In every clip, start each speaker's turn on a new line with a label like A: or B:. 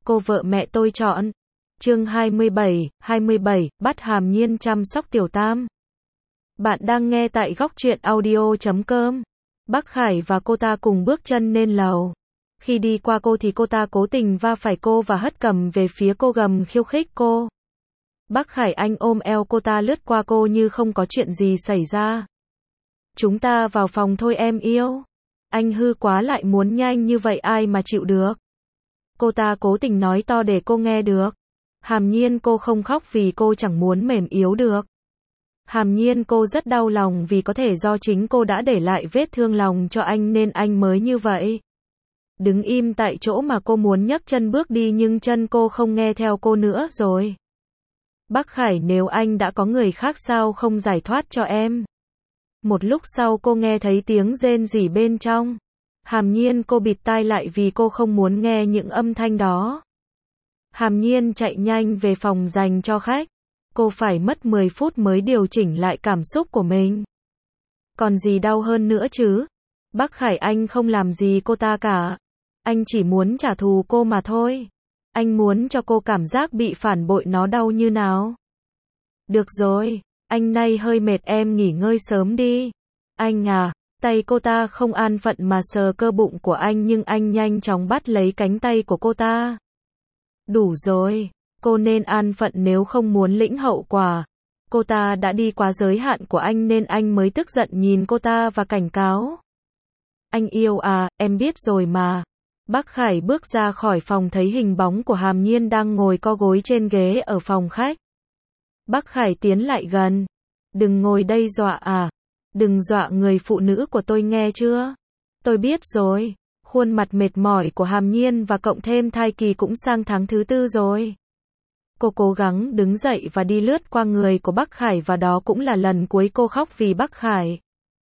A: cô vợ mẹ tôi chọn. Chương 27, bắt Hàm Nhiên chăm sóc Tiểu Tam. Bạn đang nghe tại góc truyện audio.com. Bắc Khải và cô ta cùng bước chân lên lầu. Khi đi qua cô thì cô ta cố tình va phải cô và hất cầm về phía cô, gầm khiêu khích cô. Bắc Khải anh ôm eo cô ta lướt qua cô như không có chuyện gì xảy ra. Chúng ta vào phòng thôi em yêu. Anh hư quá, lại muốn nhanh như vậy ai mà chịu được. Cô ta cố tình nói to để cô nghe được. Hàm Nhiên cô không khóc vì cô chẳng muốn mềm yếu được. Hàm Nhiên cô rất đau lòng vì có thể do chính cô đã để lại vết thương lòng cho anh nên anh mới như vậy. Đứng im tại chỗ mà cô muốn nhấc chân bước đi nhưng chân cô không nghe theo cô nữa rồi. Bắc Khải, nếu anh đã có người khác sao không giải thoát cho em? Một lúc sau cô nghe thấy tiếng rên rỉ bên trong. Hàm Nhiên cô bịt tai lại vì cô không muốn nghe những âm thanh đó. Hàm Nhiên chạy nhanh về phòng dành cho khách. Cô phải mất 10 phút mới điều chỉnh lại cảm xúc của mình. Còn gì đau hơn nữa chứ? Bắc Khải anh không làm gì cô ta cả. Anh chỉ muốn trả thù cô mà thôi. Anh muốn cho cô cảm giác bị phản bội nó đau như nào. Được rồi, anh nay hơi mệt, em nghỉ ngơi sớm đi. Anh à, tay cô ta không an phận mà sờ cơ bụng của anh nhưng anh nhanh chóng bắt lấy cánh tay của cô ta. Đủ rồi, cô nên an phận nếu không muốn lĩnh hậu quả. Cô ta đã đi quá giới hạn của anh nên anh mới tức giận nhìn cô ta và cảnh cáo. Anh yêu à, em biết rồi mà. Bắc Khải bước ra khỏi phòng thấy hình bóng của Hàm Nhiên đang ngồi co gối trên ghế ở phòng khách. Bắc Khải tiến lại gần. Đừng ngồi đây dọa à. Đừng dọa người phụ nữ của tôi nghe chưa? Tôi biết rồi. Khuôn mặt mệt mỏi của Hàm Nhiên và cộng thêm thai kỳ cũng sang tháng thứ 4 rồi. Cô cố gắng đứng dậy và đi lướt qua người của Bắc Khải và đó cũng là lần cuối cô khóc vì Bắc Khải.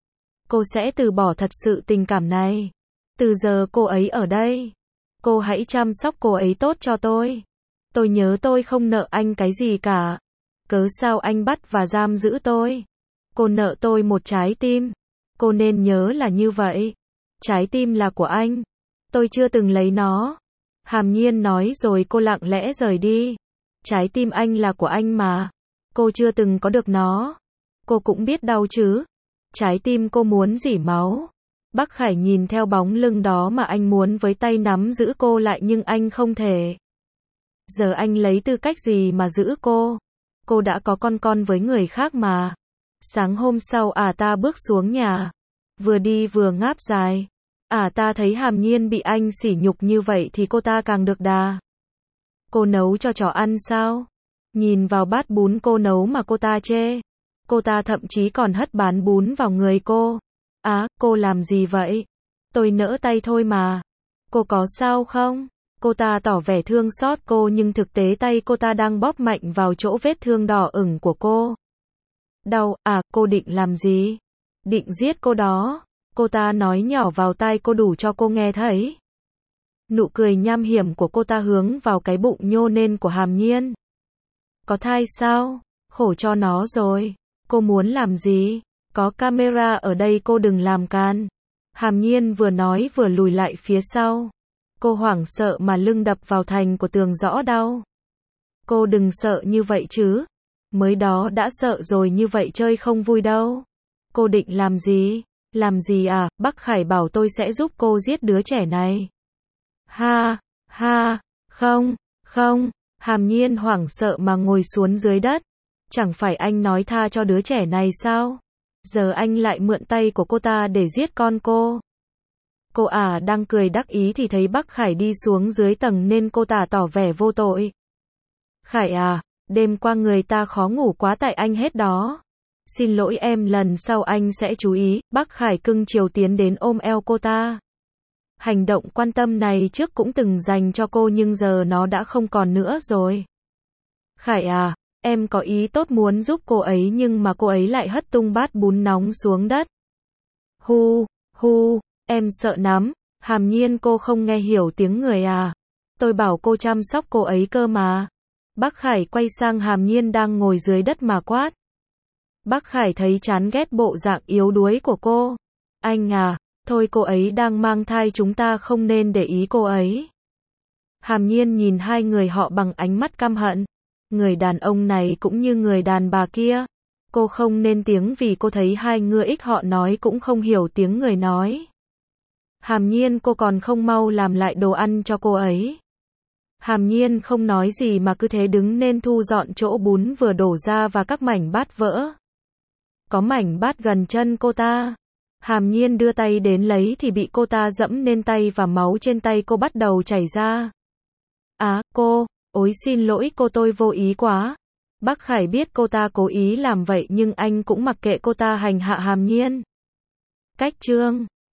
A: Cô sẽ từ bỏ thật sự tình cảm này. Từ giờ cô ấy ở đây. Cô hãy chăm sóc cô ấy tốt cho tôi. Tôi nhớ tôi không nợ anh cái gì cả. Cớ sao anh bắt và giam giữ tôi? Cô nợ tôi một trái tim. Cô nên nhớ là như vậy. Trái tim là của anh. Tôi chưa từng lấy nó. Hàm Nhiên nói rồi cô lặng lẽ rời đi. Trái tim anh là của anh mà. Cô chưa từng có được nó. Cô cũng biết đau chứ. Trái tim cô muốn rỉ máu. Bắc Khải nhìn theo bóng lưng đó mà anh muốn với tay nắm giữ cô lại nhưng anh không thể. Giờ anh lấy tư cách gì mà giữ cô? Cô đã có con với người khác mà. Sáng hôm sau ta bước xuống nhà. Vừa đi vừa ngáp dài. Ta thấy Hàm Nhiên bị anh sỉ nhục như vậy thì cô ta càng được đà. Cô nấu cho chó ăn sao? Nhìn vào bát bún cô nấu mà cô ta chê. Cô ta thậm chí còn hất bán bún vào người cô. Cô làm gì vậy? Tôi nỡ tay thôi mà. Cô có sao không? Cô ta tỏ vẻ thương xót cô nhưng thực tế tay cô ta đang bóp mạnh vào chỗ vết thương đỏ ửng của cô. Đau, cô định làm gì? Định giết cô đó. Cô ta nói nhỏ vào tai cô đủ cho cô nghe thấy. Nụ cười nham hiểm của cô ta hướng vào cái bụng nhô lên của Hàm Nhiên. Có thai sao? Khổ cho nó rồi. Cô muốn làm gì? Có camera ở đây, cô đừng làm can. Hàm Nhiên vừa nói vừa lùi lại phía sau. Cô hoảng sợ mà lưng đập vào thành của tường rõ đau. Cô đừng sợ như vậy chứ. Mới đó đã sợ rồi, như vậy chơi không vui đâu. Cô định làm gì? Làm gì à? Bắc Khải bảo tôi sẽ giúp cô giết đứa trẻ này. Không. Hàm Nhiên hoảng sợ mà ngồi xuống dưới đất. Chẳng phải anh nói tha cho đứa trẻ này sao? Giờ anh lại mượn tay của cô ta để giết con cô. Cô đang cười đắc ý thì thấy Bắc Khải đi xuống dưới tầng nên cô ta tỏ vẻ vô tội. Khải đêm qua người ta khó ngủ quá tại anh hết đó. Xin lỗi em, lần sau anh sẽ chú ý. Bắc Khải cưng chiều tiến đến ôm eo cô ta. Hành động quan tâm này trước cũng từng dành cho cô nhưng giờ nó đã không còn nữa rồi. Khải em có ý tốt muốn giúp cô ấy nhưng mà cô ấy lại hất tung bát bún nóng xuống đất. Em sợ lắm. Hàm Nhiên cô không nghe hiểu tiếng người Tôi bảo cô chăm sóc cô ấy cơ mà. Bắc Khải quay sang Hàm Nhiên đang ngồi dưới đất mà quát. Bắc Khải thấy chán ghét bộ dạng yếu đuối của cô. Anh thôi cô ấy đang mang thai, chúng ta không nên để ý cô ấy. Hàm Nhiên nhìn hai người họ bằng ánh mắt căm hận. Người đàn ông này cũng như người đàn bà kia. Cô không nên tiếng vì cô thấy hai người ích họ nói cũng không hiểu tiếng người nói. Hàm Nhiên cô còn không mau làm lại đồ ăn cho cô ấy. Hàm Nhiên không nói gì mà cứ thế đứng nên thu dọn chỗ bún vừa đổ ra và các mảnh bát vỡ. Có mảnh bát gần chân cô ta. Hàm Nhiên đưa tay đến lấy thì bị cô ta dẫm nên tay và máu trên tay cô bắt đầu chảy ra. Cô, ôi xin lỗi cô, tôi vô ý quá. Bác Khải biết cô ta cố ý làm vậy nhưng anh cũng mặc kệ cô ta hành hạ Hàm Nhiên. Cách chương